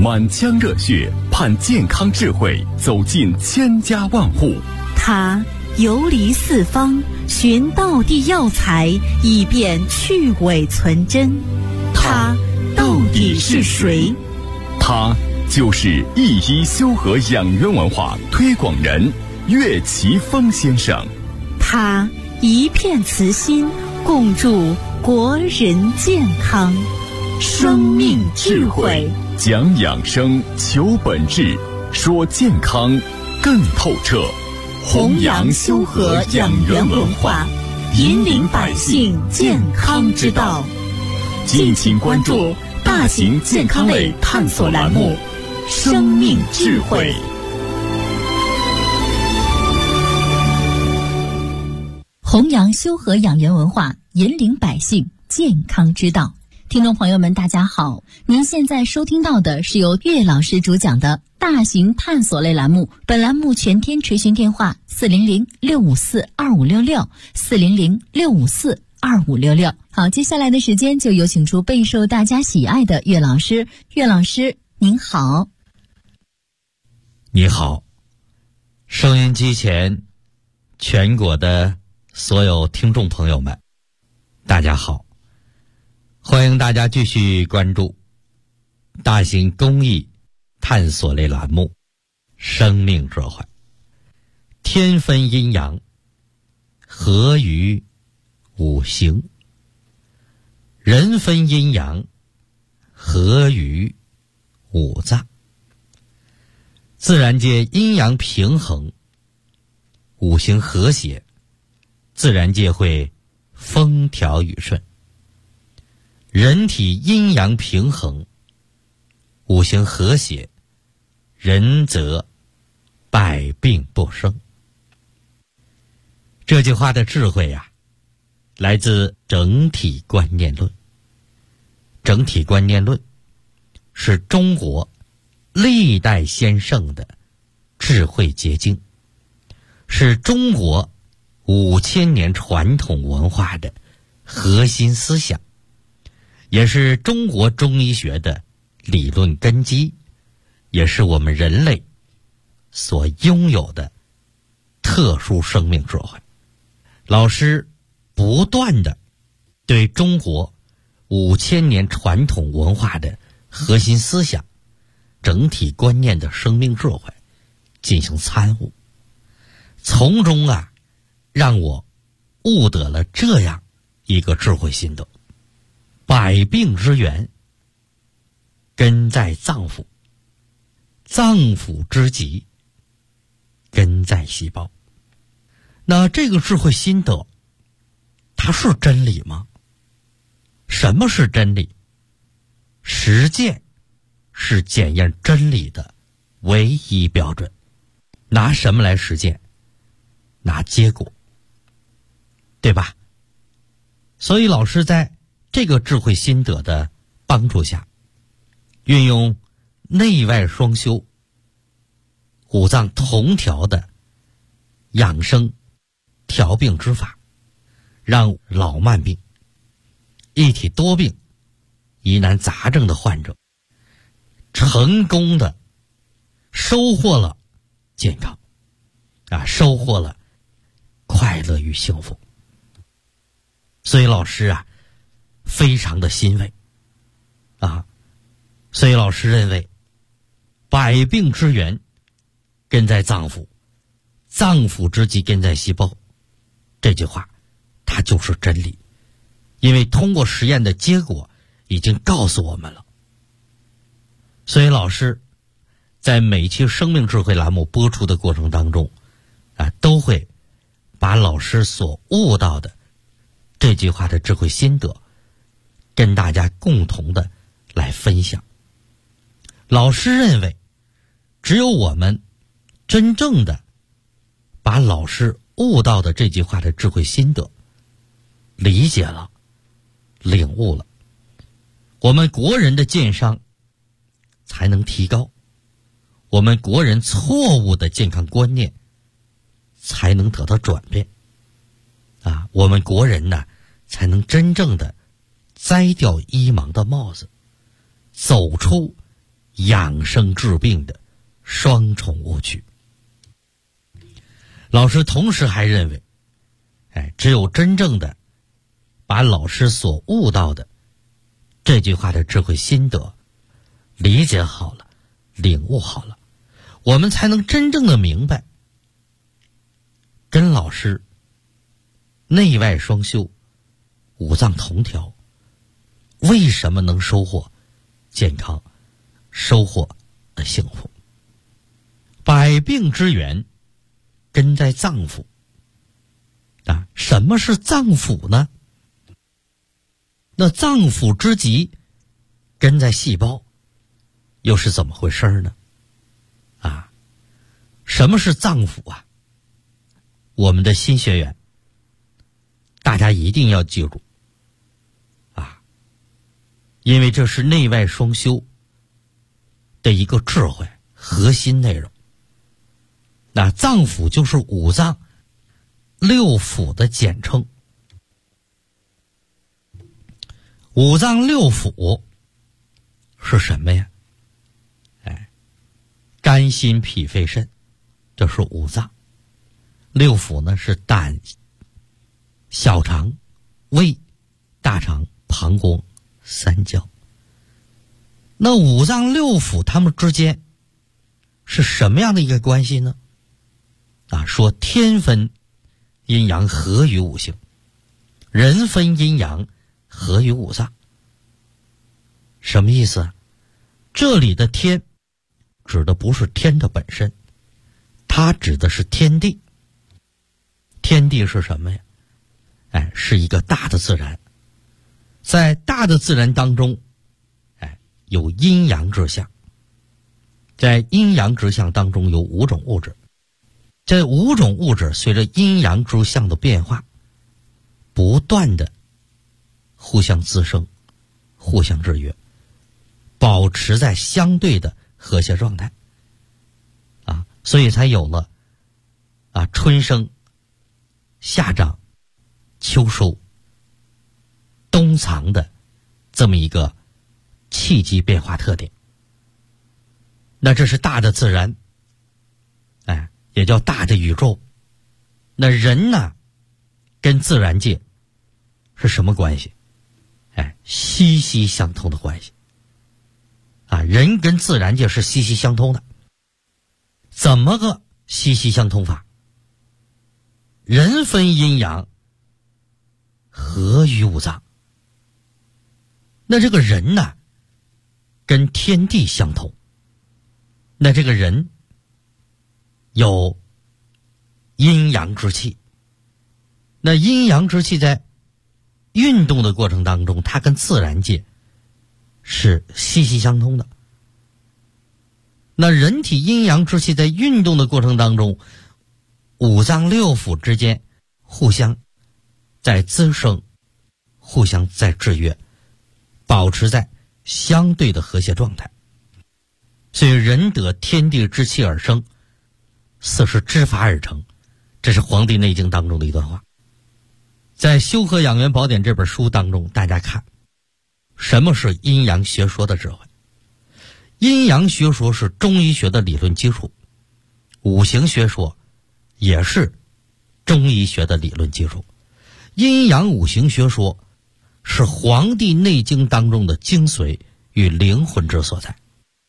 满腔热血盼健康智慧走进千家万户。 他游离四方，寻道地药材，以便去伪存真。他到底是谁？ 他就是一一修和养元文化推广人岳奇峰先生。 他一片慈心，共筑国人健康。生命智慧， 讲养生，求本质，说健康更透彻。 弘扬修和养元文化，引领百姓健康之道。敬请关注大型健康类探索栏目《生命智慧》。 弘扬修和养元文化，引领百姓健康之道。听众朋友们，大家好，您现在收听到的是由岳老师主讲的大型探索类栏目。本栏目全天垂询电话400-654-2566 400-654-2566。好，接下来的时间就有请出备受大家喜爱的岳老师。岳老师您好。 你好，收音机前全国的所有听众朋友们，大家好，欢迎大家继续关注大型公益探索类栏目《生命智慧》。天分阴阳，合于五行；人分阴阳，合于五脏。自然界阴阳平衡，五行和谐，自然界会风调雨顺。人体阴阳平衡，五行和谐，人则百病不生。这句话的智慧呀，来自整体观念论。整体观念论是中国历代先圣的智慧结晶，是中国5000年传统文化的核心思想，也是中国中医学的理论根基，也是我们人类所拥有的特殊生命智慧。老师不断地对中国5000年传统文化的核心思想、整体观念的生命智慧进行参悟，从中让我悟得了这样一个智慧心得：百病之源根在脏腑，脏腑之疾根在细胞。那这个智慧心得，它是真理吗？什么是真理？实践是检验真理的唯一标准。拿什么来实践？拿结果，对吧？所以老师在这个智慧心得的帮助下，运用内外双修、五脏同调的养生调病之法，让老慢病、一体多病、疑难杂症的患者成功的收获了健康，收获了快乐与幸福。所以老师非常的欣慰所以老师认为，百病之源根在脏腑，脏腑之疾根在细胞。这句话它就是真理，因为通过实验的结果已经告诉我们了。所以老师在每期生命智慧栏目播出的过程当中都会把老师所悟到的这句话的智慧心得跟大家共同的来分享。老师认为，只有我们真正的把老师悟到的这句话的智慧心得理解了、领悟了，我们国人的健商才能提高，我们国人错误的健康观念才能得到转变我们国人才能真正的摘掉医盲的帽子，走出养生治病的双重误区。老师同时还认为，只有真正的把老师所悟到的这句话的智慧心得理解好了，领悟好了，我们才能真正的明白跟老师内外双修，五脏同调，为什么能收获健康，收获幸福。百病之源根在脏腑啊，什么是脏腑呢？那脏腑之极根在细胞，又是怎么回事呢？啊，什么是脏腑啊？我们的新学员大家一定要记住啊，因为这是内外双修的一个智慧核心内容。那脏腑就是五脏六腑的简称。五脏六腑是什么呀？肝心脾肺肾，这是五脏。六腑呢是胆、小肠、胃、大肠、膀胱、三焦。那五脏六腑它们之间是什么样的一个关系呢？说天分阴阳合于五行，人分阴阳合于五脏。什么意思啊？这里的天指的不是天的本身，它指的是天地。天地是什么呀？是一个大的自然。在大的自然当中，有阴阳之象。在阴阳之象当中有五种物质。这五种物质随着阴阳之象的变化，不断的互相滋生，互相制约，保持在相对的和谐状态。所以才有了春生、夏长、秋收、冬藏的这么一个气机变化特点。那这是大的自然，也叫大的宇宙。那人呢，跟自然界是什么关系？息息相通的关系。人跟自然界是息息相通的。怎么个息息相通法？人分阴阳，合于五脏。那这个人呢，跟天地相通。那这个人有阴阳之气。那阴阳之气在运动的过程当中，它跟自然界是息息相通的。那人体阴阳之气在运动的过程当中，五脏六腑之间互相在滋生，互相在制约，保持在相对的和谐状态。所以人得天地之气而生，四时之法而成，这是《黄帝内经》当中的一段话。在《修和养元宝典》这本书当中，大家看什么是阴阳学说的智慧。阴阳学说是中医学的理论基础，五行学说也是中医学的理论基础。阴阳五行学说是《黄帝内经》当中的精髓与灵魂之所在。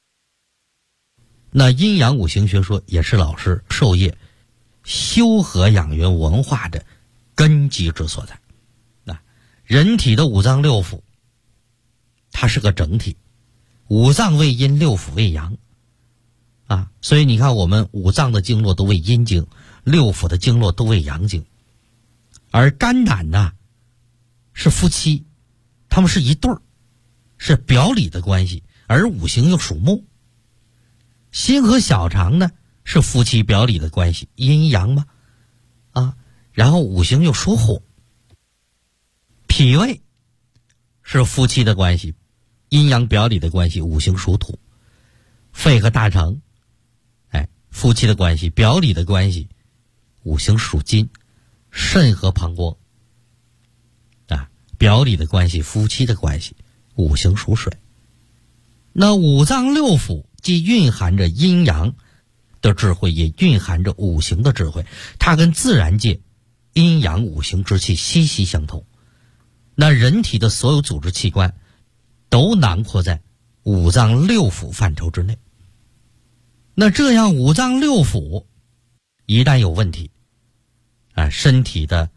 那阴阳五行学说也是老师授业修和养元文化的根基之所在。人体的五脏六腑它是个整体，五脏为阴，六腑为阳。所以你看我们五脏的经络都为阴经，六腑的经络都为阳经。而肝胆呢是夫妻，他们是一对儿，是表里的关系，而五行又属木。心和小肠呢是夫妻表里的关系，阴阳嘛。然后五行又属火。脾胃是夫妻的关系，阴阳表里的关系，五行属土。肺和大肠夫妻的关系，表里的关系，五行属金。肾和膀胱表里的关系，夫妻的关系，五行属水。 那五脏六腑既蕴含着阴阳的智慧，也蕴含着五行的智慧，它跟自然界阴阳五行之气息息相通。那人体的所有组织器官都囊括在五脏六腑范畴之内。那这样五脏六腑一旦有问题，身体的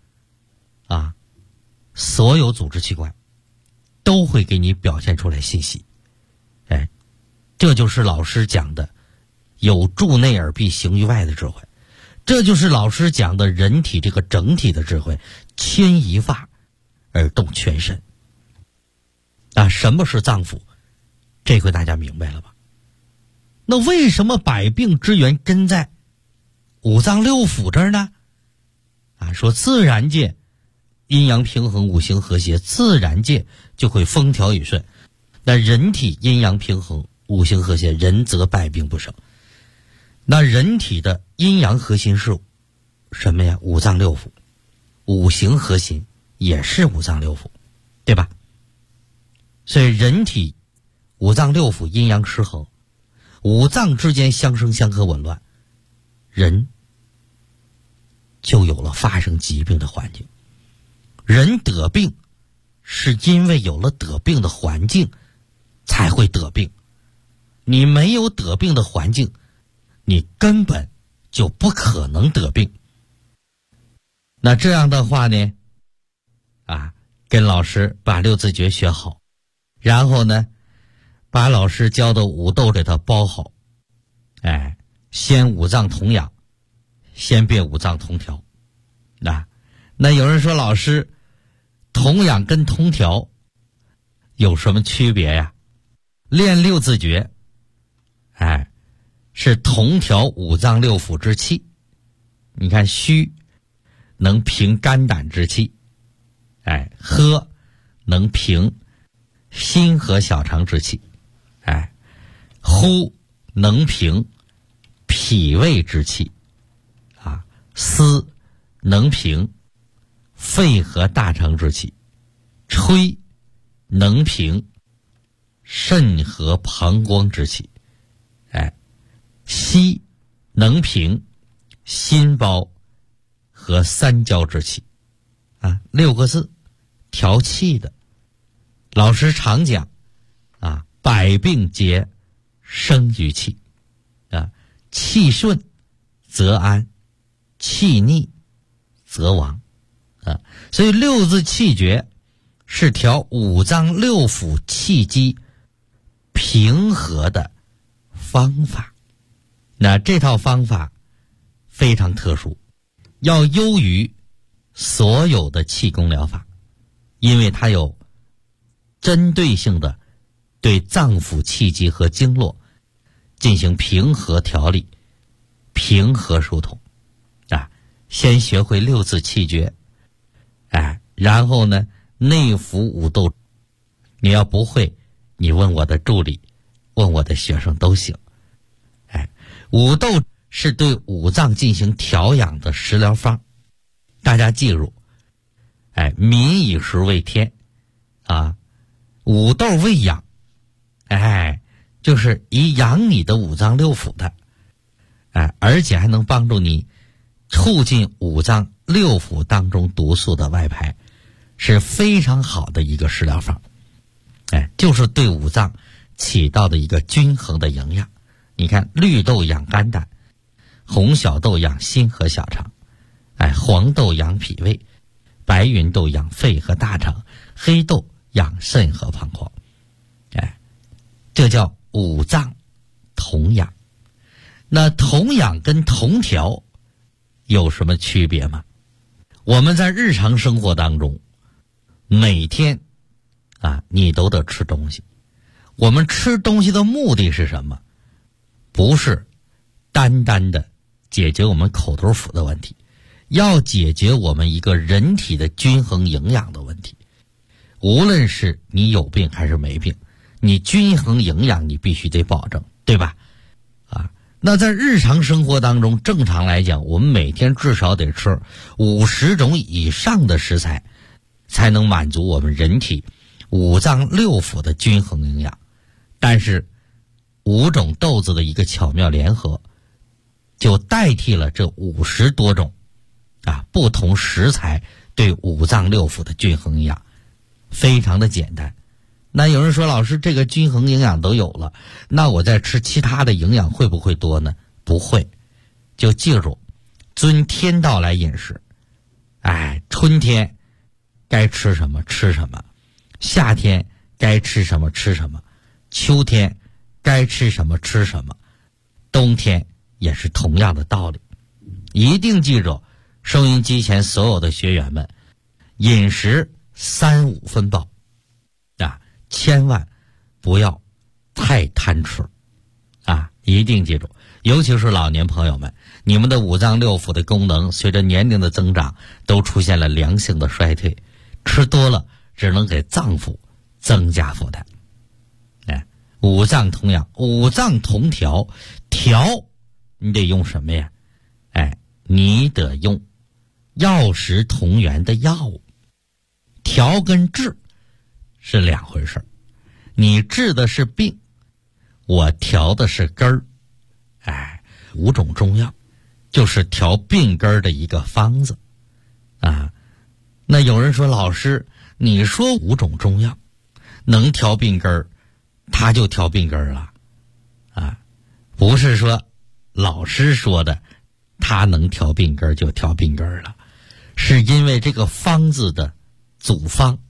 所有组织器官都会给你表现出来信息。这就是老师讲的有助内而必行于外的智慧，这就是老师讲的人体这个整体的智慧，牵一发而动全身。什么是脏腑？这回大家明白了吧？那为什么百病之源真在五脏六腑这儿呢？说自然界阴阳平衡，五行和谐，自然界就会风调雨顺。那人体阴阳平衡，五行和谐，人则百病不生。那人体的阴阳核心是什么呀？五脏六腑。五行核心也是五脏六腑，对吧？所以人体五脏六腑阴阳失衡，五脏之间相生相克紊乱，人就有了发生疾病的环境。人得病是因为有了得病的环境才会得病，你没有得病的环境，你根本就不可能得病。那这样的话呢，跟老师把六字诀学好，然后呢把老师教的五斗给它包好，先五脏同养，先变五脏同调。那有人说，老师，同养跟同调有什么区别呀？练六字诀是同调五脏六腑之气。你看，虚能平肝胆之气，喝能平心和小肠之气，呼能平脾胃之气，思能平肺和大肠之气，吹能平肾和膀胱之气，吸能平心包和三焦之气。六个字，调气的。老师常讲百病皆生于气，气顺则安，气逆则亡。所以六字气诀是调五脏六腑气机平和的方法。那这套方法非常特殊，要优于所有的气功疗法，因为它有针对性的对脏腑气机和经络进行平和调理，平和疏通。先学会六字气诀，然后呢内服五斗。你要不会，你问我的助理，问我的学生都行。五斗是对五脏进行调养的食疗方，大家记住，民以食为天，五斗为养，就是以养你的五脏六腑的，而且还能帮助你促进五脏六腑当中毒素的外排，是非常好的一个食疗方。就是对五脏起到的一个均衡的营养。你看，绿豆养肝胆，红小豆养心和小肠，黄豆养脾胃，白芸豆养肺和大肠，黑豆养肾和膀胱。这叫五脏同养。那同养跟同调有什么区别吗？我们在日常生活当中，每天你都得吃东西。我们吃东西的目的是什么？不是单单的解决我们口头腹的问题，要解决我们一个人体的均衡营养的问题。无论是你有病还是没病，你均衡营养你必须得保证，对吧？那在日常生活当中，正常来讲，我们每天至少得吃50种以上的食材，才能满足我们人体五脏六腑的均衡营养。 但是5种豆子的一个巧妙联合，就代替了这50多种不同食材对五脏六腑的均衡营养，非常的简单。那有人说，老师，这个均衡营养都有了，那我再吃其他的营养会不会多呢？不会，就记住遵天道来饮食。春天该吃什么吃什么，夏天该吃什么吃什么，秋天该吃什么吃什么，冬天也是同样的道理。一定记住，收音机前所有的学员们，饮食3-5分饱千万不要太贪吃一定记住，尤其是老年朋友们，你们的五脏六腑的功能随着年龄的增长都出现了良性的衰退，吃多了只能给脏腑增加负担。五脏同养，五脏同调，调你得用什么呀？你得用药食同源的药物。调跟治是两回事，你治的是病，我调的是根儿。5种中药就是调病根儿的一个方子那有人说，老师，你说5种中药能调病根儿，他就调病根儿了不是说老师说的他能调病根儿就调病根儿了，是因为这个方子的组方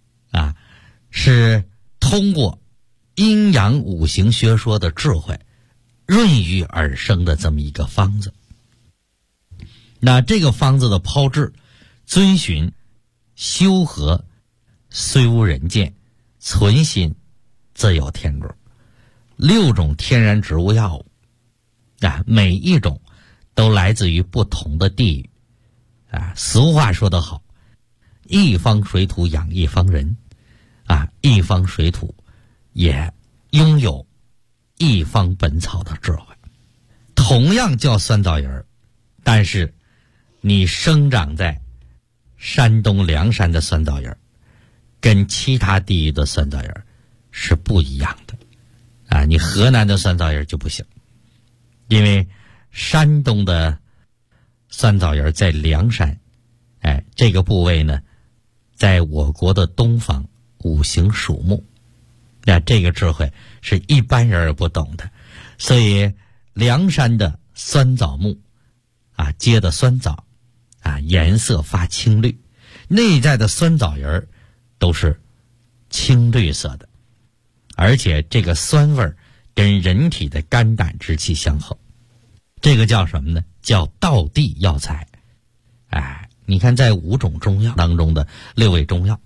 是通过阴阳五行学说的智慧润育而生的这么一个方子。那这个方子的炮制遵循修和虽无人见，存心自有天格，6种天然植物药物每一种都来自于不同的地域俗话说得好，一方水土养一方人一方水土也拥有一方本草的智慧。同样叫酸枣仁，但是你生长在山东凉山的酸枣仁跟其他地域的酸枣仁是不一样的你河南的酸枣仁就不行，因为山东的酸枣仁在凉山这个部位呢，在我国的东方五行属木，这个智慧是一般人而不懂的。所以凉山的酸枣木结的酸枣颜色发青绿，内在的酸枣仁都是青绿色的，而且这个酸味跟人体的肝胆之气相合，这个叫什么呢？叫道地药材。你看在5种中药当中的6味中药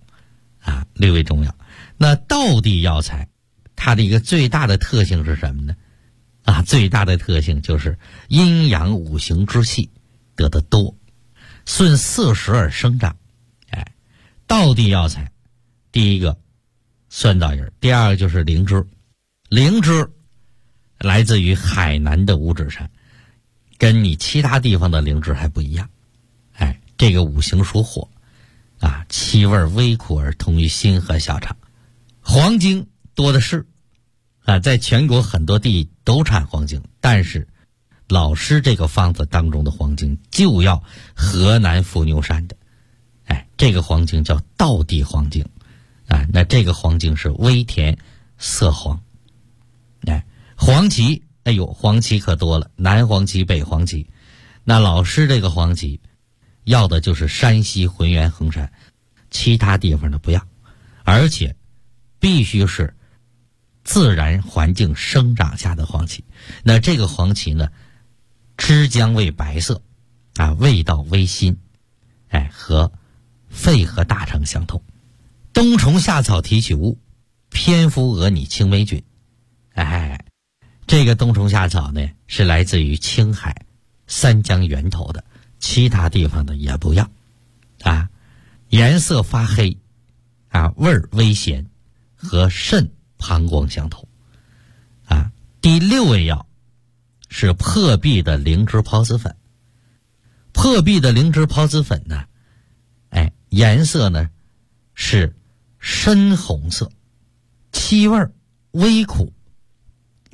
6味中药，那道地药材它的一个最大的特性是什么呢？最大的特性就是阴阳五行之气得的多，顺四时而生长。道地药材，第一个酸枣仁，第二个就是灵芝。灵芝来自于海南的五指山，跟你其他地方的灵芝还不一样。这个五行属火气味微苦而通于心和小肠。黄精多的是在全国很多地都产黄精，但是老师这个方子当中的黄精就要河南伏牛山的这个黄精叫道地黄精那这个黄精是微甜色黄。黄芪，黄芪可多了，南黄芪北黄芪，那老师这个黄芪要的就是山西浑源衡山，其他地方的不要，而且必须是自然环境生长下的黄芪。那这个黄芪呢，汁浆为白色味道微辛和肺和大肠相通。冬虫夏草提取物，蝙蝠蛾拟青霉菌。这个冬虫夏草呢是来自于青海三江源头的，其他地方的也不要颜色发黑味儿微咸，和肾膀胱相同第6味药是破壁的灵芝孢子粉。破壁的灵芝孢子粉呢颜色呢是深红色，气味微苦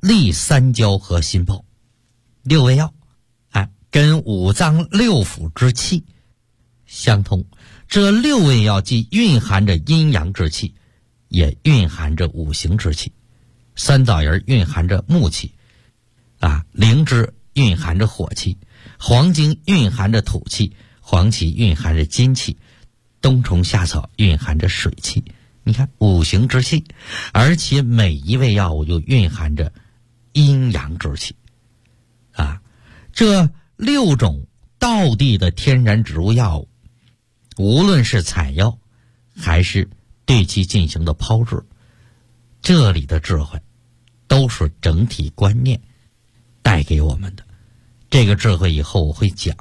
利三焦和心包六味药，跟五脏六腑之气相通。这六味药既蕴含着阴阳之气，也蕴含着五行之气。酸枣仁蕴含着木气，灵芝蕴含着火气，黄精蕴含着土气，黄芪蕴含着金气，冬虫夏草蕴含着水气。你看五行之气，而且每一味药物又蕴含着阴阳之气。这6种道地的天然植物药物，无论是采药还是对其进行的炮制，这里的智慧都是整体观念带给我们的。这个智慧以后我会讲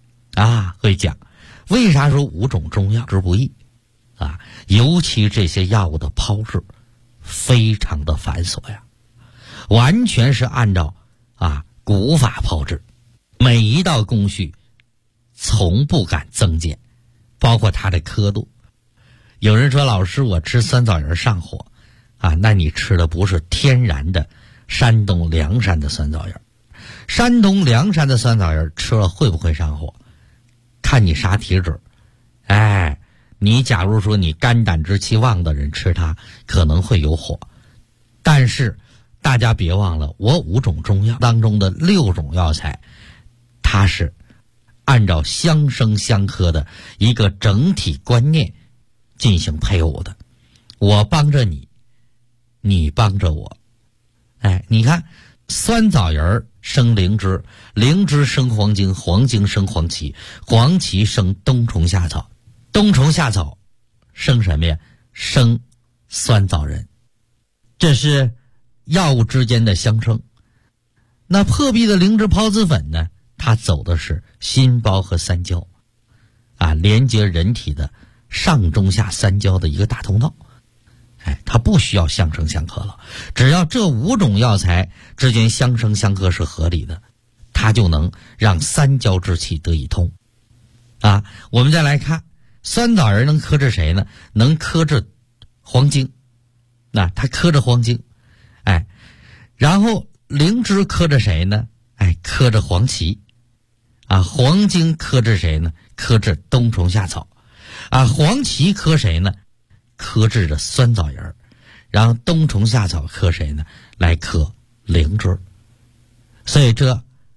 为啥说5种中药之不易尤其这些药物的炮制非常的繁琐呀，完全是按照古法炮制，每一道工序从不敢增减，包括它的刻度。有人说老师我吃酸枣仁上火那你吃的不是天然的山东凉山的酸枣仁。山东凉山的酸枣仁吃了会不会上火？看你啥体质。你假如说你肝胆之气旺的人吃它可能会有火，但是大家别忘了，我5种中药当中的6种药材，它是按照相生相克的一个整体观念进行配伍的。我帮着你，你帮着我。你看酸枣仁生灵芝，灵芝生黄精，黄精生黄芪，黄芪生冬虫夏草，冬虫夏草生什么呀？生酸枣仁。这是药物之间的相生。那破壁的灵芝孢子粉呢，它走的是心包和三焦连接人体的上中下三焦的一个大通道。它不需要相生相克了，只要这5种药材之间相生相克是合理的，它就能让三焦之气得以通。我们再来看酸枣仁能克制谁呢？能克制黄精，它克制黄精。然后灵芝克制谁呢？克制黄芪。黄精克制谁呢？克制冬虫夏草。黄芪克谁呢？克制着酸枣仁。然后冬虫夏草克谁呢？来克灵芝。所以这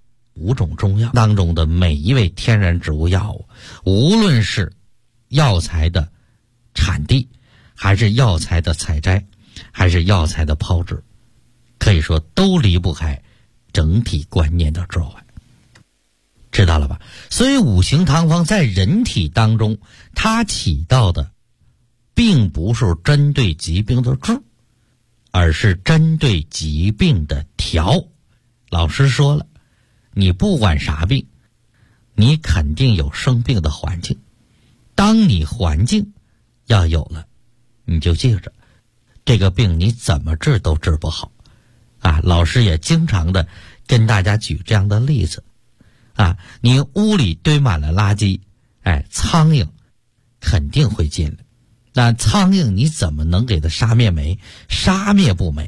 5种中药当中的每一味天然植物药物，无论是药材的产地，还是药材的采摘，还是药材的炮制，可以说都离不开整体观念的智慧。知道了吧？所以五行汤方在人体当中，它起到的并不是针对疾病的治，而是针对疾病的调。老师说了，你不管啥病，你肯定有生病的环境。当你环境要有了，你就记着，这个病你怎么治都治不好。老师也经常的跟大家举这样的例子。你屋里堆满了垃圾，苍蝇肯定会进来。那苍蝇你怎么能给它杀灭没？杀灭不没。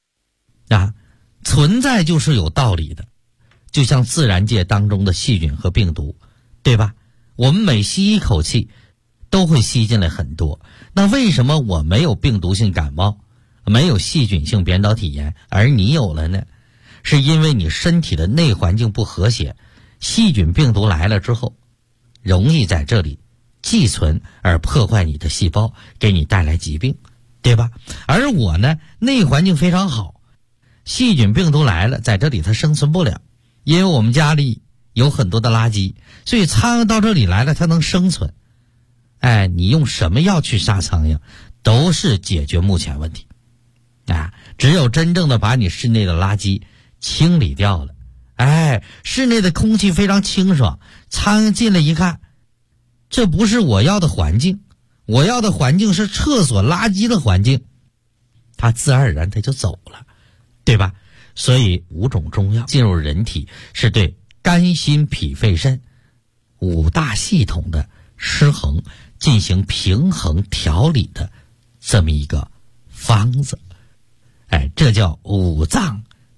存在就是有道理的，就像自然界当中的细菌和病毒，对吧？我们每吸一口气都会吸进来很多，那为什么我没有病毒性感冒，没有细菌性扁桃体炎，而你有了呢？是因为你身体的内环境不和谐，细菌病毒来了之后容易在这里寄存而破坏你的细胞，给你带来疾病，对吧？而我呢，内环境非常好，细菌病毒来了在这里它生存不了，因为我们家里有很多的垃圾，所以苍蝇到这里来了它能生存。你用什么药去杀苍蝇都是解决目前问题。只有真正的把你室内的垃圾清理掉了，室内的空气非常清爽，苍蝇进来一看，这不是我要的环境，我要的环境是厕所垃圾的环境，它自然而然它就走了，对吧？所以5种中药进入人体，是对肝心脾肺肾5大系统的失衡进行平衡调理的这么一个方子。这叫五脏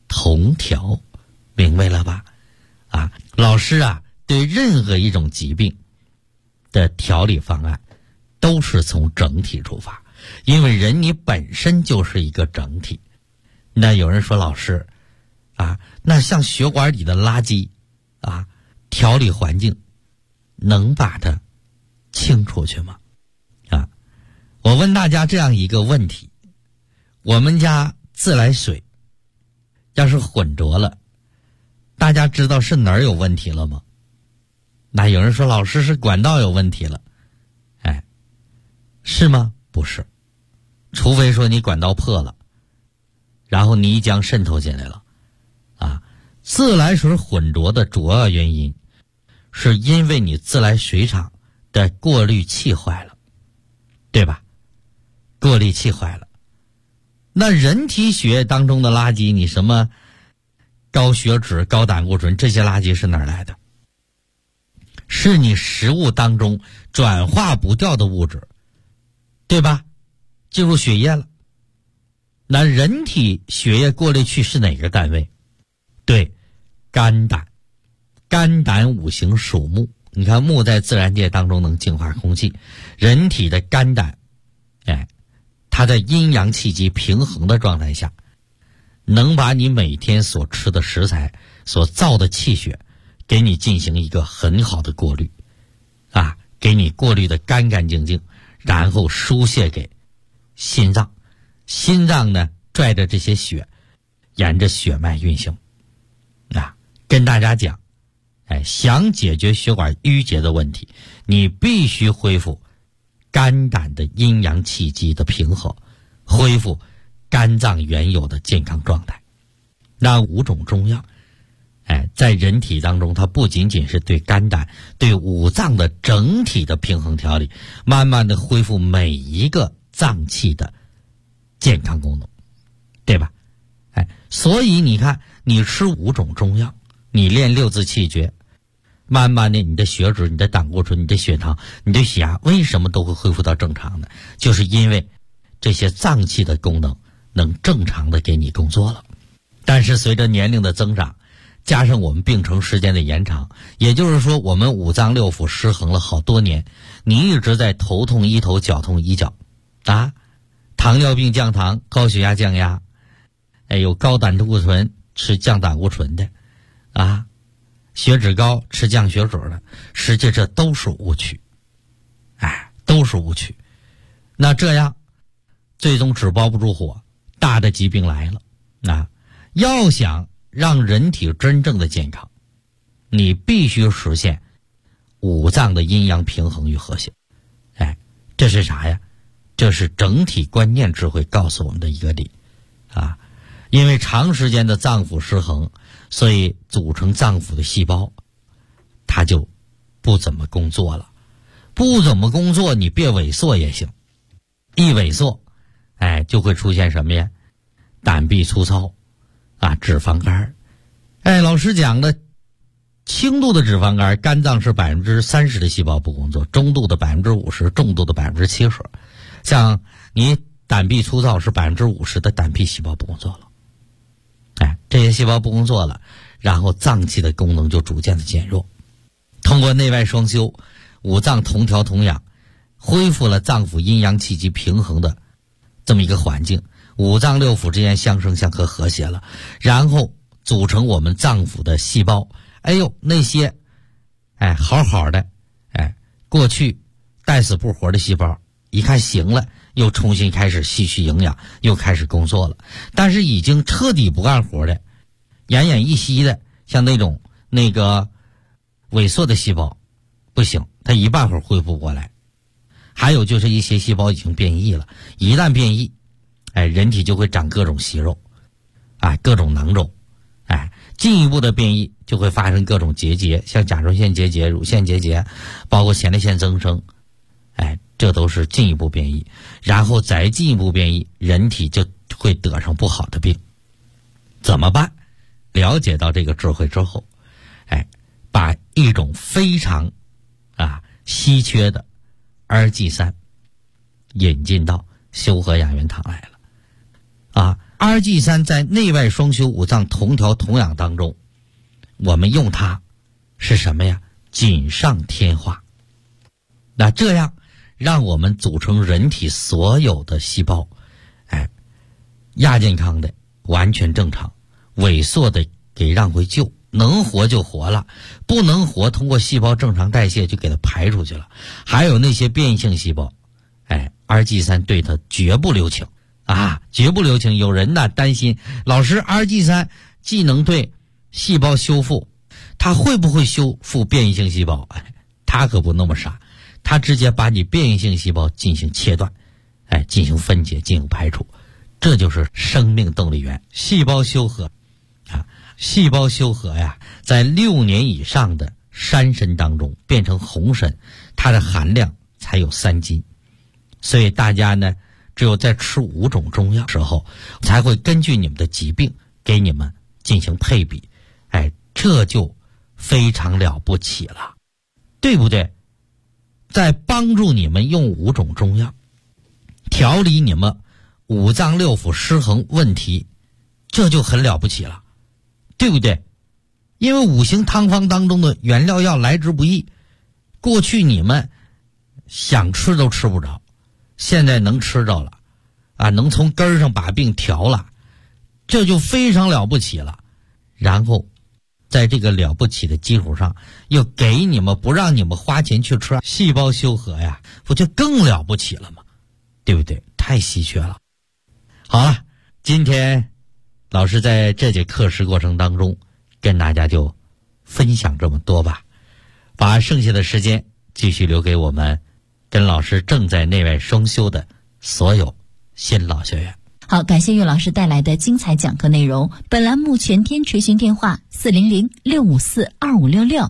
同调，明白了吧？啊，老师啊，对任何一种疾病的调理方案都是从整体出发，因为人你本身就是一个整体。那有人说老师啊，那像血管里的垃圾啊，调理环境能把它清出去吗？啊，我问大家这样一个问题，我们家自来水要是混浊了，大家知道是哪儿有问题了吗？那有人说老师是管道有问题了，哎，是吗？不是，除非说你管道破了，然后泥浆渗透进来了啊。自来水混浊的主要原因是因为你自来水厂的过滤器坏了，对吧？过滤器坏了。那人体血液当中的垃圾，你什么高血脂、高胆固醇，这些垃圾是哪儿来的？是你食物当中转化不掉的物质，对吧？进入血液了。那人体血液过滤器是哪个单位？对，肝胆。肝胆五行属木，你看木在自然界当中能净化空气，人体的肝胆，哎，它在阴阳气机平衡的状态下，能把你每天所吃的食材所造的气血给你进行一个很好的过滤啊，给你过滤的干干净净，然后输泄给心脏，心脏呢拽着这些血沿着血脉运行啊。跟大家讲，哎，想解决血管淤结的问题，你必须恢复肝胆的阴阳气机的平衡，恢复肝脏原有的健康状态。那5种中药，哎，在人体当中，它不仅仅是对肝胆、对五脏的整体的平衡调理，慢慢的恢复每一个脏器的健康功能，对吧？哎，所以你看，你吃5种中药，你练6字气诀，慢慢的，你的血脂、你的胆固醇、你的血糖、你的血压，为什么都会恢复到正常呢？就是因为这些脏器的功能能正常的给你工作了。但是随着年龄的增长，加上我们病程时间的延长，也就是说我们5脏6腑失衡了好多年，你一直在头痛医头，脚痛医脚啊，糖尿病降糖，高血压降压，哎，有高胆固醇吃降胆固醇的啊，血脂高吃降血脂的，实际这都是误区，哎，都是误区。那这样最终纸包不住火，大的疾病来了啊！要想让人体真正的健康，你必须实现5脏的阴阳平衡与和谐。哎，这是啥呀？这是整体观念智慧告诉我们的一个理啊！因为长时间的脏腑失衡，所以组成脏腑的细胞它就不怎么工作了。不怎么工作，你别萎缩也行，一萎缩，哎，就会出现什么呀？胆壁粗糙啊，脂肪肝。哎，老师讲的轻度的脂肪肝，肝脏是30%的细胞不工作，中度的50%，重度的70%。像你胆壁粗糙是50%的胆壁细胞不工作了，哎，这些细胞不工作了，然后脏器的功能就逐渐的减弱。通过内外双修，5脏同调同养，恢复了脏腑阴阳气机平衡的这么一个环境，5脏6腑之间相生相克和谐了，然后组成我们脏腑的细胞。哎呦，那些哎好好的，哎过去带死不活的细胞，一看行了，又重新开始吸取营养，又开始工作了。但是已经彻底不干活的，奄奄一息的，像那种萎缩的细胞不行，它一半会儿恢复过来。还有就是一些细胞已经变异了，一旦变异，哎，人体就会长各种息肉，哎，各种囊肿，哎，进一步的变异就会发生各种结节，像甲状腺结节、乳腺结节，包括前列腺增生，哎，这都是进一步变异。然后再进一步变异，人体就会得上不好的病。怎么办？了解到这个智慧之后，哎，把一种非常稀缺的儿祭3引进到修和养元堂来了啊！ RG3在内外双修五脏同调同养当中，我们用它是什么呀？锦上添花。那这样让我们组成人体所有的细胞，亚健康的完全正常，萎缩的给让回旧，能活就活了，不能活通过细胞正常代谢就给它排出去了。还有那些变异性细胞，RG3对它绝不留情啊，绝不留情。有人呢担心，老师 RG3 既能对细胞修复，它会不会修复变异性细胞？它可不那么傻，它直接把你变异性细胞进行切断，进行分解，进行排除。这就是生命动力源。细胞修合细胞修合呀，在6年以上的山参当中变成红参，它的含量才有3斤。所以大家呢，只有在吃5种中药时候，才会根据你们的疾病给你们进行配比。这就非常了不起了，对不对？在帮助你们用5种中药调理你们五脏六腑失衡问题，这就很了不起了，对不对？因为五行汤方当中的原料药来之不易，过去你们想吃都吃不着，现在能吃着了能从根上把病调了，这就非常了不起了。然后在这个了不起的基础上，又给你们不让你们花钱去吃细胞修合呀，不就更了不起了吗？对不对？太稀缺了。好了，今天老师在这节课时过程当中跟大家就分享这么多吧，把剩下的时间继续留给我们跟老师正在内外双修的所有新老学员。 好，感谢岳老师带来的精彩讲课内容。本栏目全天垂询电话400-654-2566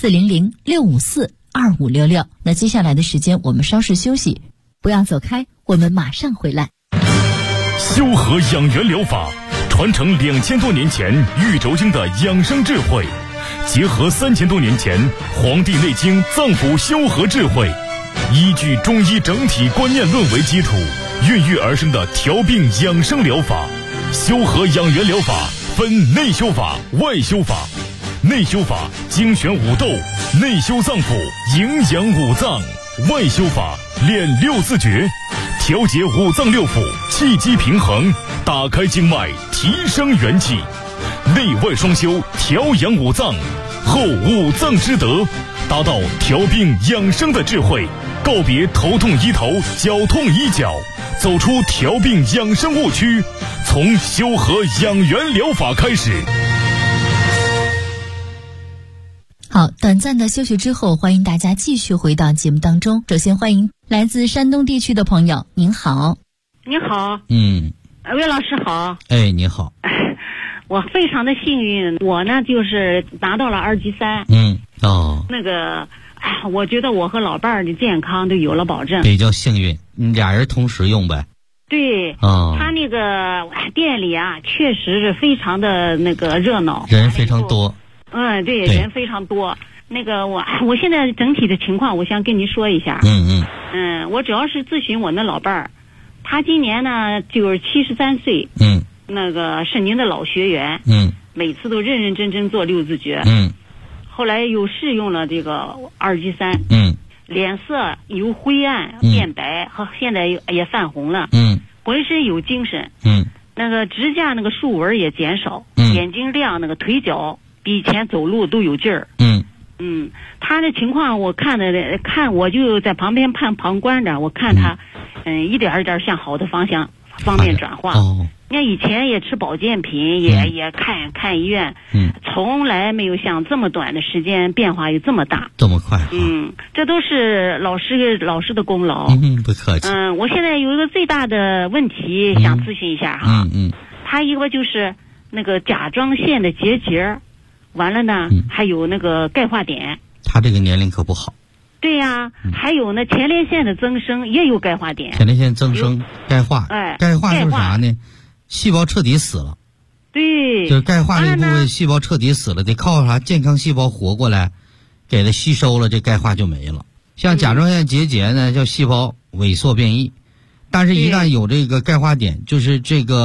400-654-2566。那接下来的时间我们稍事休息，不要走开，我们马上回来。 修和养元疗法传承2000多年前玉轴经的养生智慧，结合3000多年前《黄帝内经》脏腑修和智慧，依据中医整体观念论为基础，孕育而生的调病养生疗法。修和养元疗法分内修法、外修法。内修法精选五斗，内修脏腑，营养五脏；外修法练6字诀，调节五脏六腑，气机平衡，打开经脉，提升元气。内外双修，调养五脏，后五脏之德，达到调病养生的智慧，告别头痛医头，脚痛医脚，走出调病养生误区，从修和养元疗法开始。 好，短暂的休息之后，欢迎大家继续回到节目当中。首先欢迎来自山东地区的朋友，您好。 你好。魏老师好。 你好。 我非常的幸运，我呢就是拿到了RG3。 那个我觉得我和老伴儿的健康都有了保证， 比较幸运，俩人同时用呗。 对，他那个店里确实是非常的那个热闹， 人非常多。 对，人非常多。那个我现在整体的情况，我想跟您说一下。我主要是咨询我那老伴儿，他今年呢就是73岁。那个是您的老学员。每次都认认真真做6字诀。后来又试用了这个RG3。脸色由灰暗变白，和现在也泛红了。浑身有精神。那个指甲那个竖纹也减少。眼睛亮，那个腿脚比以前走路都有劲儿。他的情况我看我就在旁边旁观着，我看他一点一点向好的方面转化。你看以前也吃保健品，也看医院，从来没有像这么短的时间变化有这么大， 这么快。 这都是老师的功劳。 不客气。 我现在有一个最大的问题想咨询一下哈。他一个就是那个甲状腺的结节，完了呢，还有那个钙化点。 他这个年龄可不好。 对呀，还有呢，前列腺的增生也有钙化点。 前列腺增生，钙化。钙化是啥呢？细胞彻底死了。 对， 就是钙化这个部位细胞彻底死了，得靠啥健康细胞活过来，给它吸收了，这钙化就没了。像甲状腺结节呢，叫细胞萎缩变异，但是一旦有这个钙化点，就是这个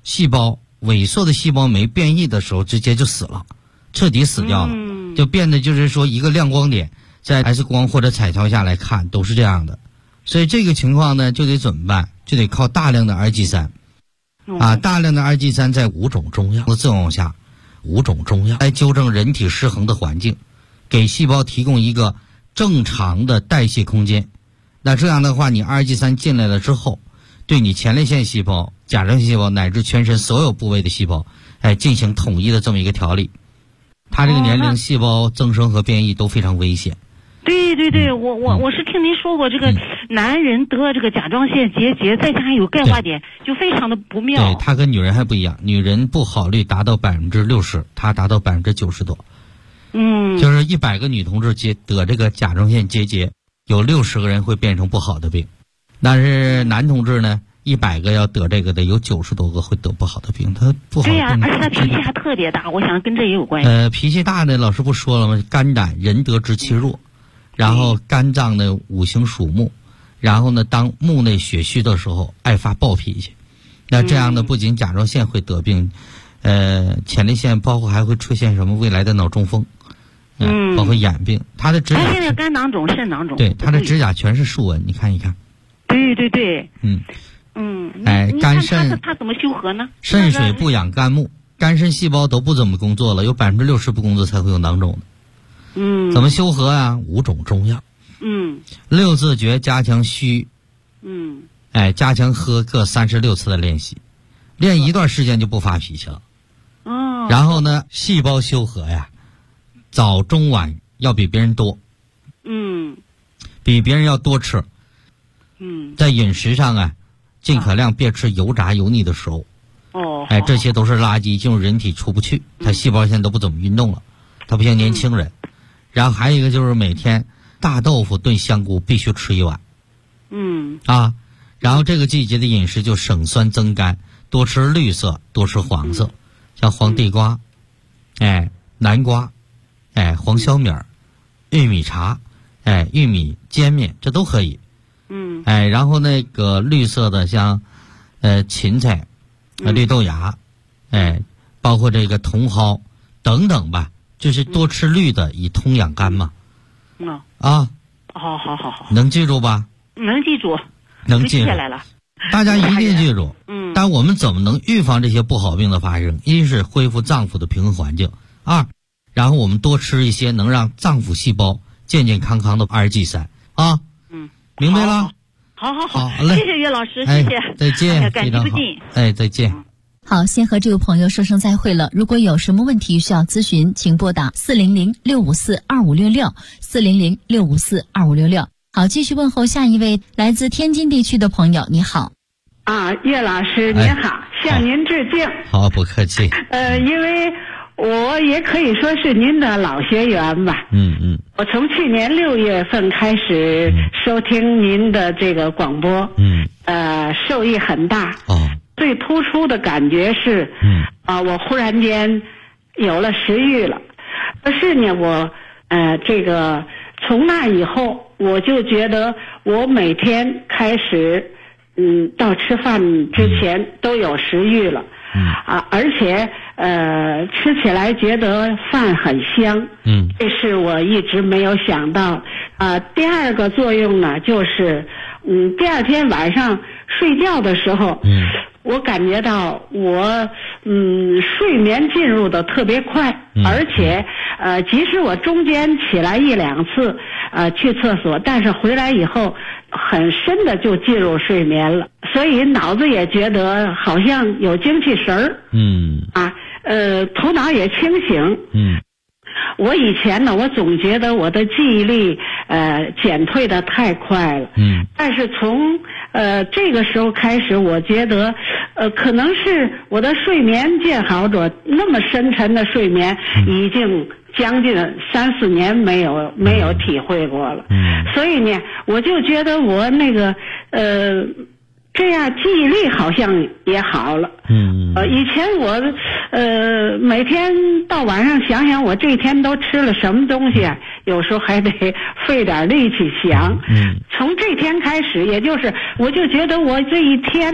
细胞萎缩的细胞酶变异的时候直接就死了，彻底死掉了，就变得就是说一个亮光点，在 X 光或者彩超下来看都是这样的。所以这个情况呢就得怎么办？就得靠大量的 RG3 大量的 RG3 在5种中药的作用下，5种中药来纠正人体失衡的环境，给细胞提供一个正常的代谢空间。那这样的话，你 RG3 进来了之后，对你前列腺细胞、甲状腺细胞乃至全身所有部位的细胞，进行统一的这么一个调理。它这个年龄细胞增生和变异都非常危险。 对对对，我是听您说过，这个男人得这个甲状腺结节，再加上有钙化点，就非常的不妙。 对，它跟女人还不一样，女人不好率达到60%，它达到90%多。就是100个女同志得这个甲状腺结节，有60个人会变成不好的病。但是男同志呢，100个要得这个的，有90多个会得不好的病。他不好的病。 对呀，而且他脾气还特别大，我想跟这也有关系。 脾气大的老师不说了吗？肝胆人得之气弱。然后肝脏的五行属木，然后呢，当木内血虚的时候，爱发暴脾气。那这样呢，不仅甲状腺会得病，前列腺包括还会出现什么未来的脑中风，包括眼病。他的指甲现在肝囊肿、肾囊肿， 对，他的指甲全是竖纹，你看一看。 对对对， 肝肾他怎么修合呢？ 肾水不养肝木，肝肾细胞都不怎么工作了，有60%不工作才会有囊肿的。怎么修合啊？5种中药。6字诀加强虚。加强喝各36次的练习，练一段时间就不发脾气了。然后呢，细胞修合呀，早中晚要比别人多。比别人要多吃。在饮食上啊，尽可量别吃油炸油腻的食物。这些都是垃圾，进入人体出不去。它细胞现在都不怎么运动了，它不像年轻人。然后还有一个就是每天大豆腐炖香菇必须吃1碗。然后这个季节的饮食就省酸增甘，多吃绿色，多吃黄色，像黄地瓜，南瓜，黄小米儿，玉米茶，玉米煎面，这都可以。然后那个绿色的像芹菜，绿豆芽，包括这个茼蒿等等吧。就是多吃绿的，以通养肝嘛。好，能记住吧？ 能记住， 能记住下来了。 大家一定记住。但我们怎么能预防这些不好病的发生？一是恢复脏腑的平衡环境，2，然后我们多吃一些能让脏腑细胞健健康康的 RG3啊。明白了？好嘞， 谢谢岳老师，谢谢， 再见， 感激不尽。 再见。 好，先和这位朋友说声再会了。如果有什么问题需要咨询，请拨打400-654-2566，400-654-2566。好，继续问候下一位来自天津地区的朋友，你好。 岳老师您好，向您致敬。 好，不客气。 因为我也可以说是您的老学员吧。我从去年6月份开始收听您的这个广播，受益很大。最突出的感觉是，我忽然间有了食欲了。可是呢，我这个从那以后，我就觉得我每天开始，到吃饭之前都有食欲了。而且吃起来觉得饭很香。这是我一直没有想到。第二个作用呢，就是第二天晚上睡觉的时候，我感觉到我睡眠进入的特别快，而且即使我中间起来1-2次去厕所，但是回来以后很深的就进入睡眠了，所以脑子也觉得好像有精气神儿。头脑也清醒。我以前呢，我总觉得我的记忆力减退的太快了。但是从这个时候开始，我觉得可能是我的睡眠见好转，那么深沉的睡眠已经将近3-4年没有体会过了。所以呢，我就觉得我那个这样记忆力好像也好了。以前我每天到晚上想想我这一天都吃了什么东西啊，有时候还得费点力气想。从这天开始，也就是我就觉得我这一天呢，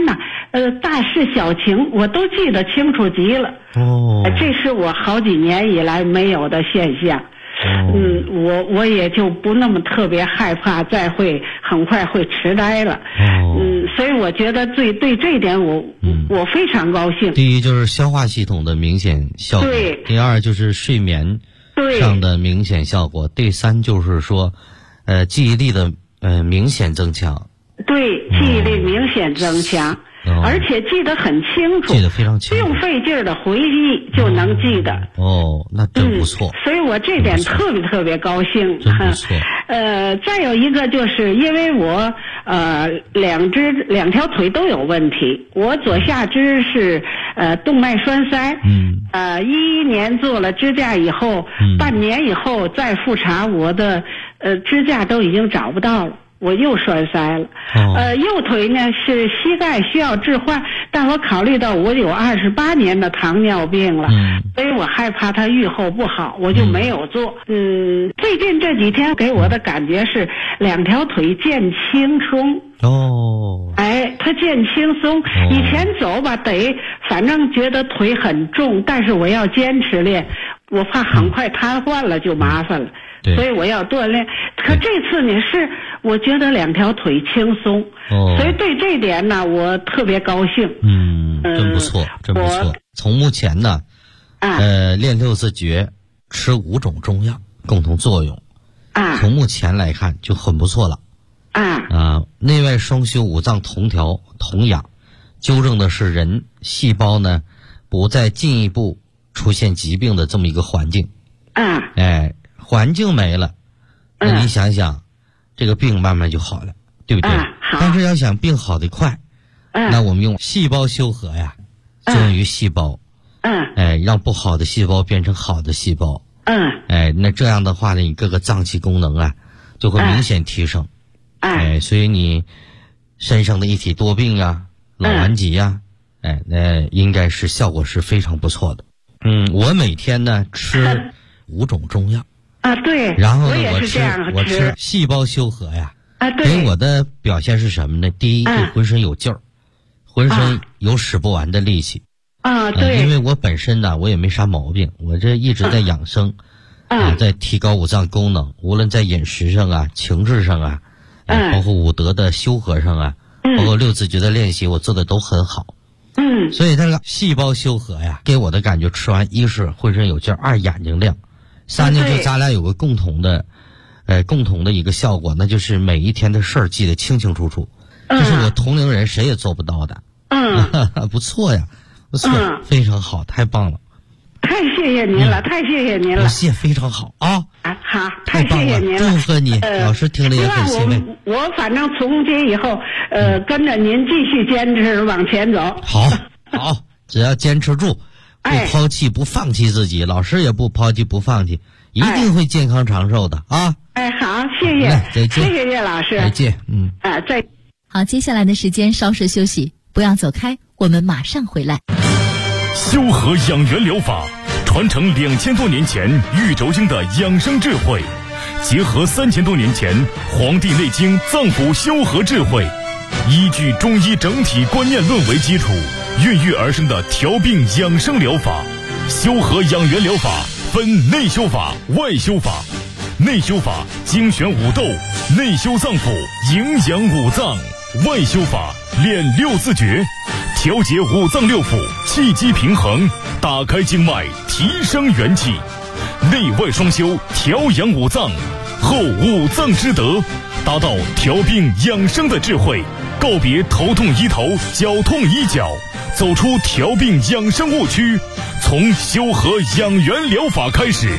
大事小情我都记得清楚极了。这是我好几年以来没有的现象。我也就不那么特别害怕再会很快会痴呆了。所以我觉得对这一点我非常高兴。 第一就是消化系统的明显效果，对，第二就是睡眠上的明显效果，第三就是说记忆力的明显增强。 对，记忆力明显增强。而且记得很清楚， 记得非常清楚， 不用费劲儿的回忆就能记得。 那真不错。 所以我这点特别高兴。 真不错。 再有一个就是因为我两条腿都有问题，我左下肢是动脉栓塞。11年做了支架以后，半年以后再复查，我的支架都已经找不到了。我又栓塞了。右腿呢是膝盖需要置换，但我考虑到我有28年的糖尿病了，所以我害怕它预后不好，我就没有做。最近这几天给我的感觉是两条腿渐轻松。它渐轻松。以前走吧反正觉得腿很重，但是我要坚持练，我怕很快瘫痪了就麻烦了。所以我要锻炼。可这次呢是我觉得两条腿轻松。所以对这点呢我特别高兴。 真不错，真不错。从目前呢练六字诀，吃5种中药共同作用，从目前来看就很不错了。内外双修，五脏同调同养，纠正的是人细胞呢不再进一步出现疾病的这么一个环境。环境没了，那你想想，这个病慢慢就好了，对不对？但是要想病好得快，那我们用细胞修和呀，作用于细胞，让不好的细胞变成好的细胞，那这样的话呢，你各个脏器功能啊，就会明显提升，所以你身上的一体多病啊、老顽疾呀，那应该是效果是非常不错的。我每天呢吃5种中药。 对， 然后呢，我吃细胞修和呀。给我的表现是什么呢？第一，就浑身有劲儿，浑身有使不完的力气。对，因为我本身呢，我也没啥毛病，我这一直在养生，在提高五脏功能，无论在饮食上啊、情志上啊，包括五德的修和上啊，包括六字诀的练习，我做的都很好。所以这个细胞修和呀，给我的感觉，吃完一是浑身有劲儿，二眼睛亮。三呢，就咱俩有个共同的一个效果，那就是每一天的事儿记得清清楚楚，这是我同龄人谁也做不到的。不错呀，不错，非常好，太棒了。 太谢谢您了，太谢谢您了。 谢，非常好啊。 好，太谢谢您了， 祝贺你，老师听了也很欣慰。 我反正从今以后，跟着您继续坚持往前走。 好，只要坚持住。不抛弃不放弃自己，老师也不抛弃不放弃，一定会健康长寿的啊！ 好，谢谢， 再见， 谢谢叶老师， 再见， 再。 好，接下来的时间稍事休息，不要走开，我们马上回来。 修和养元疗法传承2000多年前玉轴经的养生智慧，结合3000多年前《黄帝内经》脏腑修和智慧，依据中医整体观念论为基础，孕育而生的调病养生疗法。修和养元疗法分内修法、外修法。内修法精选五斗，内修脏腑，营养五脏；外修法练六字诀，调节五脏六腑，气机平衡，打开经脉，提升元气。内外双修，调养五脏，后五脏之德，达到调病养生的智慧，告别头痛医头，脚痛医脚，走出调病养生误区，从修和养元疗法开始。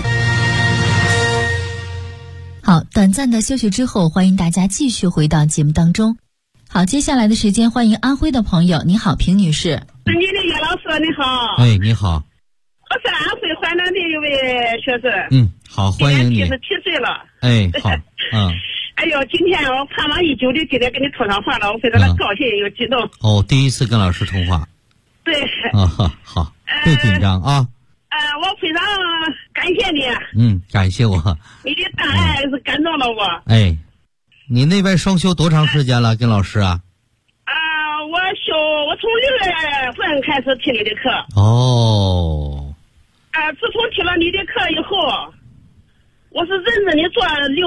好，短暂的休息之后，欢迎大家继续回到节目当中。好，接下来的时间，欢迎安徽的朋友。你好，平女士。 尊敬的叶老师，你好。 哎，你好。 我是安徽淮南的一位学生。 好，欢迎你。 77岁了。 哎，好。 哎呦，今天我盼望已久的今天跟你通上话了，我非常的高兴又激动。 第一次跟老师通话。 对。 好，别紧张啊。 我非常感谢你。 感谢我。 你的大爱是感动了我。 哎，你内外双修多长时间了？跟老师啊？ 我修我从6月份开始听你的课。 哦。 自从听了你的课以后，我是认真的做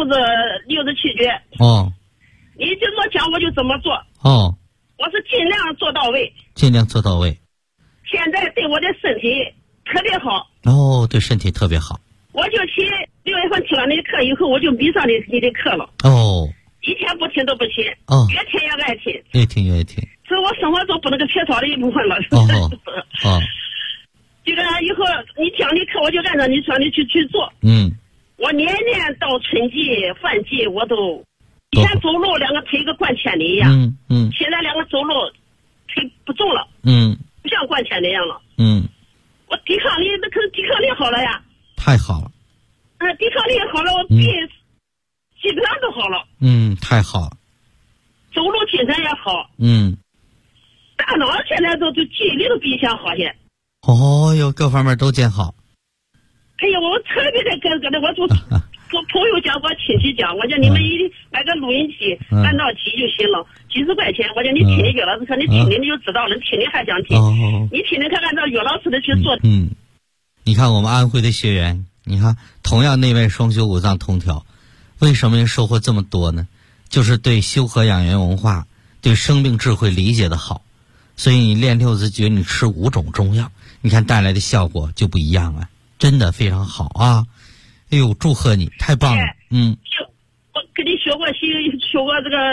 67诀。 哦。 你怎么讲我就怎么做。 哦。 我是尽量做到位。 尽量做到位。 现在对我的身体特别好。 哦，对身体特别好。 我就6月份听了你的课以后，我就迷上你的课了。 哦。 以前不听都不听。 哦。 越听越爱听。 越听越爱听。 是我生活中不能够缺少的一部分了。 哦。 这个以后你讲的课，我就按照你说的去做。我年年到春季、饭季，我都以前走路2个腿跟灌铅的一样。现在2个走路腿不重了。不像灌铅那样了。我抵抗力，那可是抵抗力好了呀。 太好了。 抵抗力好了，我病基本上都好了。 太好了。 走路精神也好。大脑现在都记忆力都比以前好些。 哦哟，各方面都见好。 哎呀，我特别的跟我就跟朋友讲，我亲戚讲，我叫你们一定买个录音机、按照机就行了，几十块钱。我叫你听的岳老师说，你听的你就知道了，听的还想听。你听的看按照岳老师的去做。 你看我们安徽的学员，你看同样那位双修五脏通调，为什么收获这么多呢？就是对修和养元文化、对生命智慧理解的好。所以你练6字诀，你吃5种中药，你看带来的效果就不一样了，真的非常好啊！哎呦，祝贺你，太棒了！ 我跟你学过这个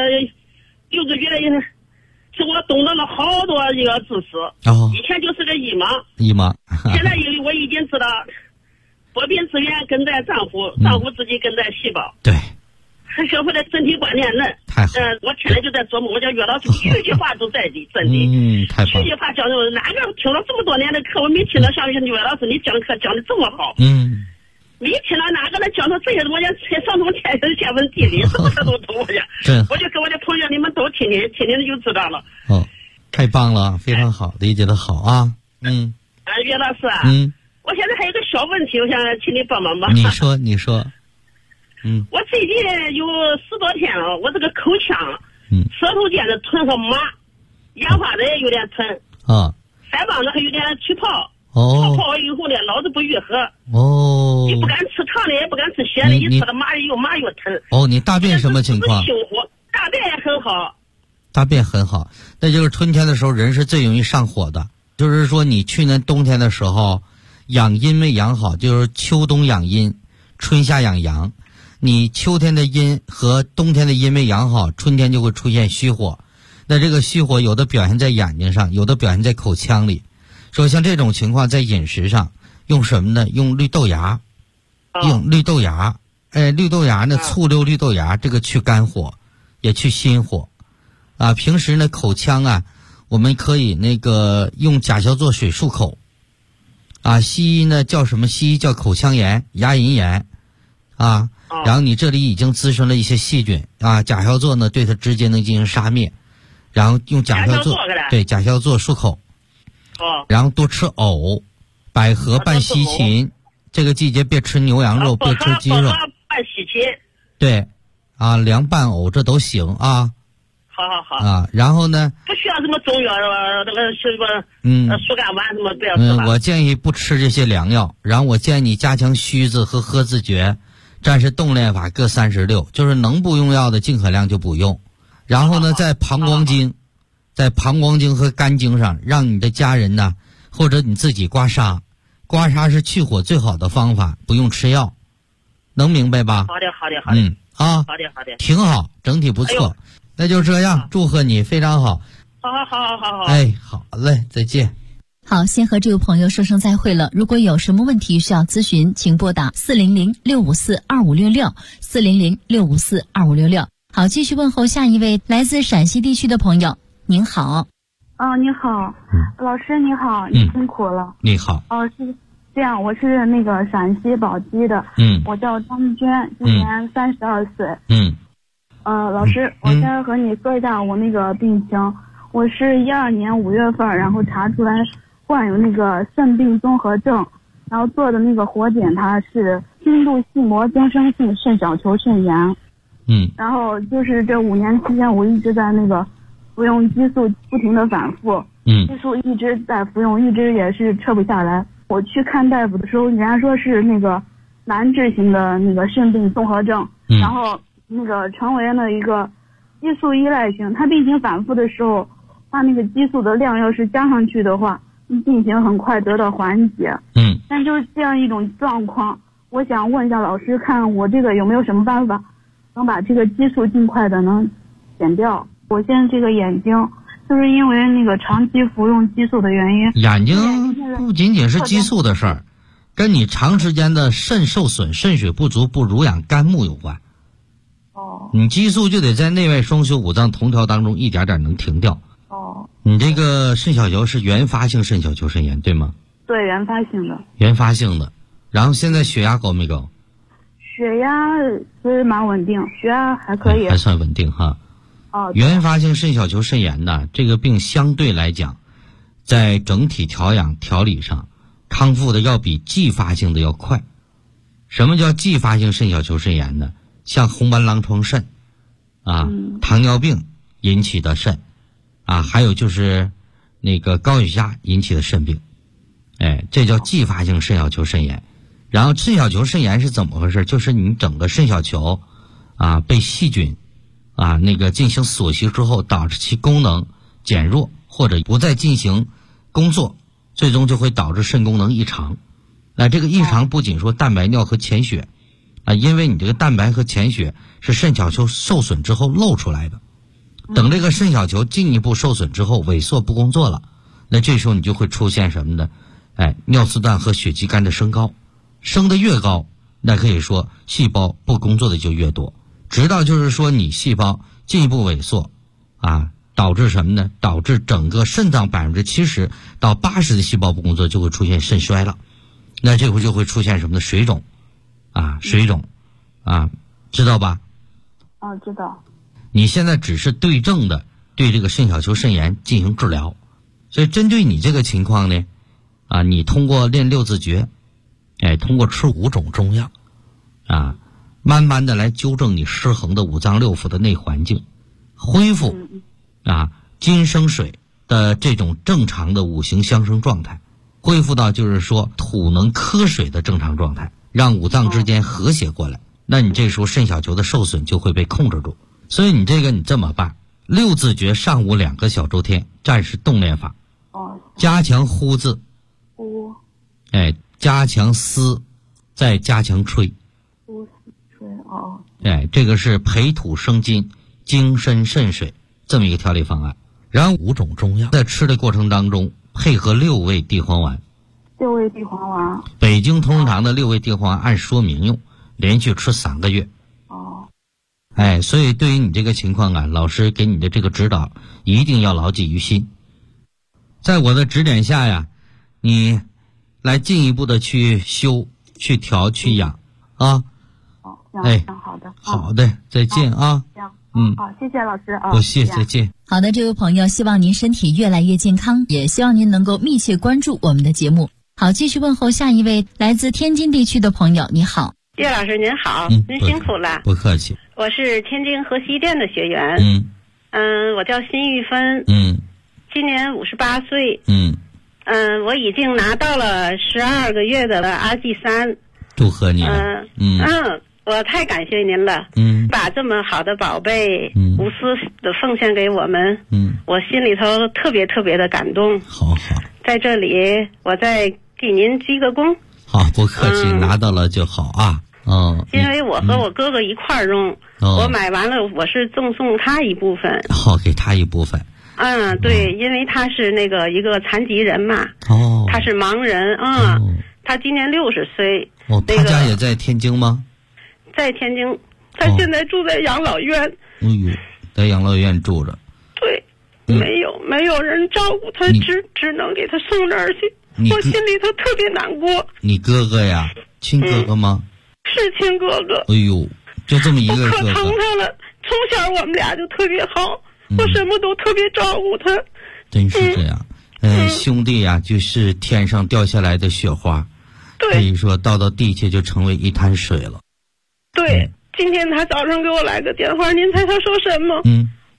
6字诀的，是我懂得了好多这个知识。以前就是个医盲。现在我已经知道，百病之源根在脏腑，脏腑自己根在细胞。 对。 还学会了身体观念论。 太好。 我天天就在琢磨，我叫岳老师句句话都在理，真的。 太棒了。 句句话讲的，哪个听了这么多年的课，我没听到像岳老师你讲课讲的这么好。没听到哪个人讲到这些，我讲上通天文地理，什么他都懂。我就跟我的朋友，你们都听听就知道了。 太棒了，非常好，理解的好啊。 岳老师啊。我现在还有个小问题，我想请你帮忙吧。 你说。 我最近有10多天了，我这个口腔，舌头间的吞和麻，咽花子也有点疼。腮帮子还有点起泡。泡完以后呢，老是不愈合。你不敢吃糖的，也不敢吃咸的，一吃了麻又疼。 你大便什么情况？ 大便也很好。 大便很好，那就是春天的时候人是最容易上火的。就是说你去年冬天的时候养阴没养好，就是秋冬养阴，春夏养阳。你秋天的阴和冬天的阴没养好，春天就会出现虚火。那这个虚火有的表现在眼睛上，有的表现在口腔里。说像这种情况在饮食上用什么呢？用绿豆芽。用绿豆芽。绿豆芽呢，醋溜绿豆芽，这个去肝火也去心火。平时呢口腔啊，我们可以用甲硝唑水漱口。西医呢叫什么？西医叫口腔炎、牙龈炎。然后你这里已经滋生了一些细菌甲硝唑呢对它直接能进行杀灭，然后用甲硝唑漱口。然后多吃藕，百合拌西芹，这个季节别吃牛羊肉，别吃鸡肉。 拌西芹。 对，凉拌藕这都行啊。 好。 然后呢？ 不需要什么中药，那个什么疏肝丸什么不要吃吧。 我建议不吃这些良药，然后我建议你加强虚字和喝字诀。战士动练法各36，就是能不用药的尽可量就不用。然后呢，在膀胱经和肝经上，让你的家人呢，或者你自己刮痧是去火最好的方法，不用吃药，能明白吧？ 好的。 好的，挺好，整体不错。那就这样，祝贺你，非常好。 好。 好嘞，再见。 好，先和这位朋友说声再会了。如果有什么问题需要咨询，请拨打400-654-2566 400-654-2566。好，继续问候下一位来自陕西地区的朋友。您好。 你好，老师你好，你辛苦了。 你好。 是这样，我是那个陕西宝鸡的。我叫张丽娟，今年32岁。老师，我先和你说一下我那个病情。我是12年5月份，然后查出来患有那个肾病综合症，然后做的那个活检，它是轻度细膜增生性肾小球肾炎。然后就是这5年期间，我一直在那个服用激素，不停的反复，激素一直在服用，一直也是撤不下来。我去看大夫的时候，人家说是那个难治型的那个肾病综合症，然后那个成为了一个激素依赖型。他病情反复的时候，他那个激素的量要是加上去的话，病情很快得到缓解。但就是这样一种状况，我想问一下老师，看我这个有没有什么办法能把这个激素尽快的能减掉。我现在这个眼睛就是因为那个长期服用激素的原因， 眼睛不仅仅是激素的事儿，跟你长时间的肾受损、肾血不足、不濡养肝木有关。你激素就得在内外双修五脏同调当中一点点能停掉。你这个肾小球是原发性肾小球肾炎对吗？ 对，原发性的。 原发性的。然后现在血压高没高？ 血压其实蛮稳定，血压还可以， 还算稳定哈。原发性肾小球肾炎呢，这个病相对来讲，在整体调养调理上，康复的要比继发性的要快。什么叫继发性肾小球肾炎呢？像红斑狼疮肾糖尿病引起的肾还有就是那个高血压引起的肾病，这叫继发性肾小球肾炎。然后肾小球肾炎是怎么回事？就是你整个肾小球被细菌那个进行锁息之后，导致其功能减弱或者不再进行工作，最终就会导致肾功能异常。那这个异常不仅说蛋白尿和潜血因为你这个蛋白和潜血是肾小球受损之后漏出来的，等这个肾小球进一步受损之后萎缩不工作了，那这时候你就会出现什么呢？尿丝段和血肌酐的升高，升得越高，那可以说细胞不工作的就越多，直到就是说你细胞进一步萎缩导致什么呢？导致整个肾脏70%到80%的细胞不工作，就会出现肾衰了。那这会就会出现什么呢？水肿水肿知道吧？ 知道。 你现在只是对症的对这个肾小球肾炎进行治疗，所以针对你这个情况呢你通过练六字诀通过吃5种中药慢慢的来纠正你失衡的五脏六腑的内环境，恢复金生水的这种正常的五行相生状态，恢复到就是说土能克水的正常状态，让五脏之间和谐过来，那你这时候肾小球的受损就会被控制住。所以你这个你这么办，六字诀上午2个小周天暂时动练法，加强呼字，加强思，再加强吹，这个是培土生金、精深肾水这么一个调理方案。然后5种中药在吃的过程当中配合6味地黄丸。 6味地黄丸， 北京同仁堂的6味地黄丸按说明用，连续吃3个月。所以对于你这个情况老师给你的这个指导一定要牢记于心。在我的指点下你来进一步的去修、去调、去养好的， 好的，再见好，谢谢老师不谢，再见。 好的，这位朋友，希望您身体越来越健康，也希望您能够密切关注我们的节目。好，继续问候下一位来自天津地区的朋友，你好。 叶老师您好，您辛苦了。 不客气。 我是天津河西店的学员。我叫辛玉芬。今年58岁。我已经拿到了12个月的RG3。 祝贺你。 我太感谢您了。把这么好的宝贝无私的奉献给我们。我心里头特别特别的感动。 好， 在这里我再给您鞠个躬。 好，不客气，拿到了就好因为我和我哥哥一块儿用，我买完了我是赠送他一部分。 好，给他一部分。 对，因为他是那个一个残疾人嘛。他是盲人他今年60岁。 他家也在天津吗？ 在天津，他现在住在养老院。 在养老院住着。 对，没有人照顾他，只能给他送这儿去。我心里头特别难过。你哥哥呀？亲哥哥吗？ 是亲哥哥。 就这么一个哥哥。 我可疼他了，从小我们俩就特别好，我什么都特别照顾他。 真是这样。兄弟呀，就是天上掉下来的雪花。 对。 可以说到地下就成为一滩水了。 对。今天他早上给我来个电话，您猜他说什么？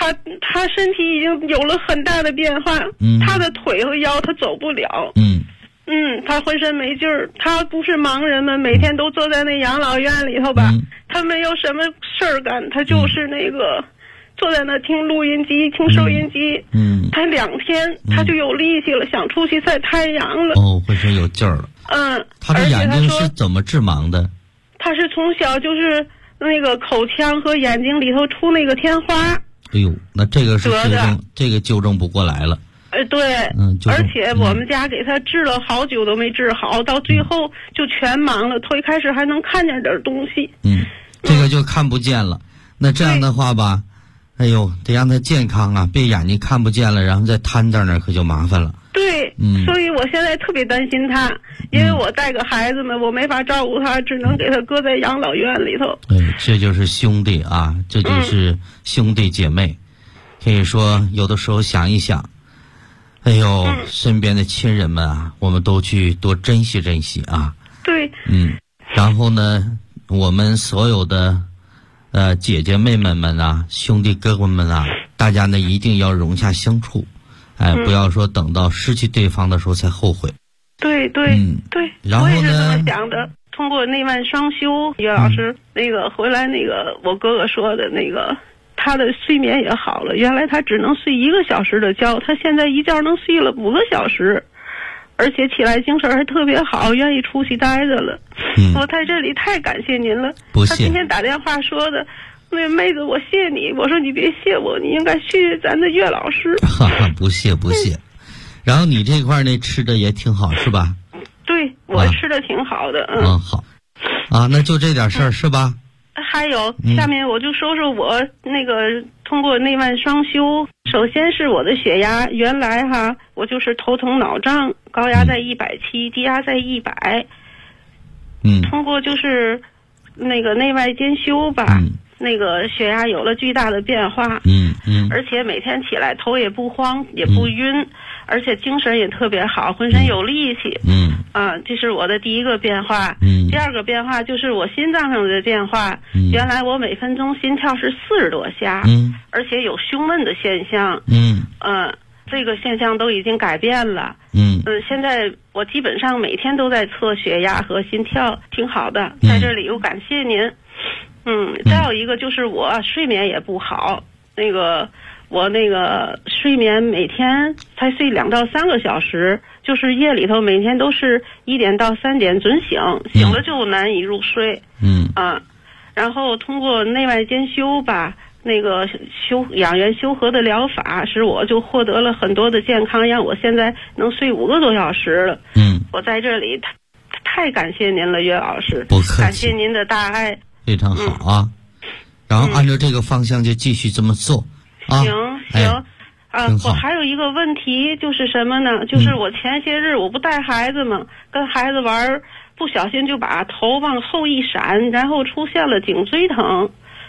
他身体已经有了很大的变化，他的腿和腰他走不了，他浑身没劲儿，他不是盲人们，每天都坐在那养老院里头吧，他没有什么事儿干，他就是那个坐在那听录音机听收音机，他2天他就有力气了，想出去晒太阳了， 浑身有劲儿了。他的眼睛是怎么致盲的？ 他是从小就是那个口腔和眼睛里头出那个天花。 哎呦，那这个是纠正不过来了。 对，而且我们家给他治了好久都没治好，到最后就全盲了。头一开始还能看见点东西， 这个就看不见了。那这样的话吧，哎呦，得让他健康啊，别眼睛看不见了，然后再瘫在那儿可就麻烦了。 对，所以我现在特别担心他，因为我带个孩子们，我没法照顾他，只能给他搁在养老院里头。 这就是兄弟啊，这就是兄弟姐妹。可以说有的时候想一想，哎呦，身边的亲人们啊，我们都去多珍惜珍惜啊。 对。 然后呢，我们所有的姐姐妹妹们啊，兄弟哥哥们啊，大家呢一定要融洽相处，不要说等到失去对方的时候才后悔。 对。 然后呢， 我也是这么想的。通过内外双修，岳老师那个回来那个我哥哥说的那个。他的睡眠也好了，原来他只能睡1个小时的觉，他现在一觉能睡了5个小时，而且起来精神还特别好，愿意出去待着了。我在这里太感谢您了。 不谢。 他今天打电话说的，那妹子我谢你，我说你别谢我，你应该谢咱的岳老师。 不谢。然后你这块那吃的也挺好是吧？ 对，我吃的挺好的。 好啊，那就这点事儿是吧？ 还有，下面我就说说我那个通过内外双修。首先是我的血压，原来我就是头疼脑胀，高压在170，低压在100。通过就是那个内外兼修吧，那个血压有了巨大的变化。而且每天起来头也不慌，也不晕，而且精神也特别好，浑身有力气。这是我的第一个变化。第二个变化就是我心脏上的变化。原来我每分钟心跳是40多下，而且有胸闷的现象。这个现象都已经改变了。现在我基本上每天都在测血压和心跳，挺好的。在这里我感谢您。再有一个就是我睡眠也不好，我睡眠每天才睡2到3个小时，就是夜里头每天都是1点到3点准醒，醒了就难以入睡。然后通过内外兼修吧，那个养元修和的疗法，使我就获得了很多的健康，让我现在能睡5个多小时了。我在这里太感谢您了，岳老师， 不客气， 感谢您的大爱， 非常好啊。然后按照这个方向就继续这么做。 行。我还有一个问题就是什么呢？就是我前些日我不带孩子嘛，跟孩子玩，不小心就把头往后一闪，然后出现了颈椎疼。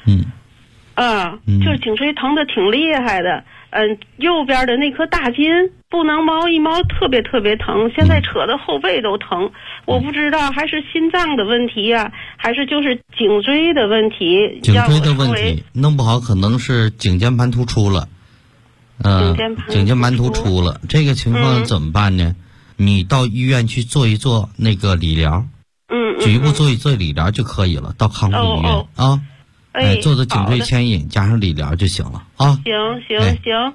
就是颈椎疼的挺厉害的。右边的那颗大筋不能猫一猫，特别特别疼，现在扯的后背都疼。我不知道还是心脏的问题呀，还是就是颈椎的问题。 颈椎的问题弄不好可能是颈间盘突出了。颈间盘突出了，这个情况怎么办呢？你到医院去做一做那个理疗，局部做一做理疗就可以了，到康复医院啊。做颈椎牵引加上理疗就行了啊。 行。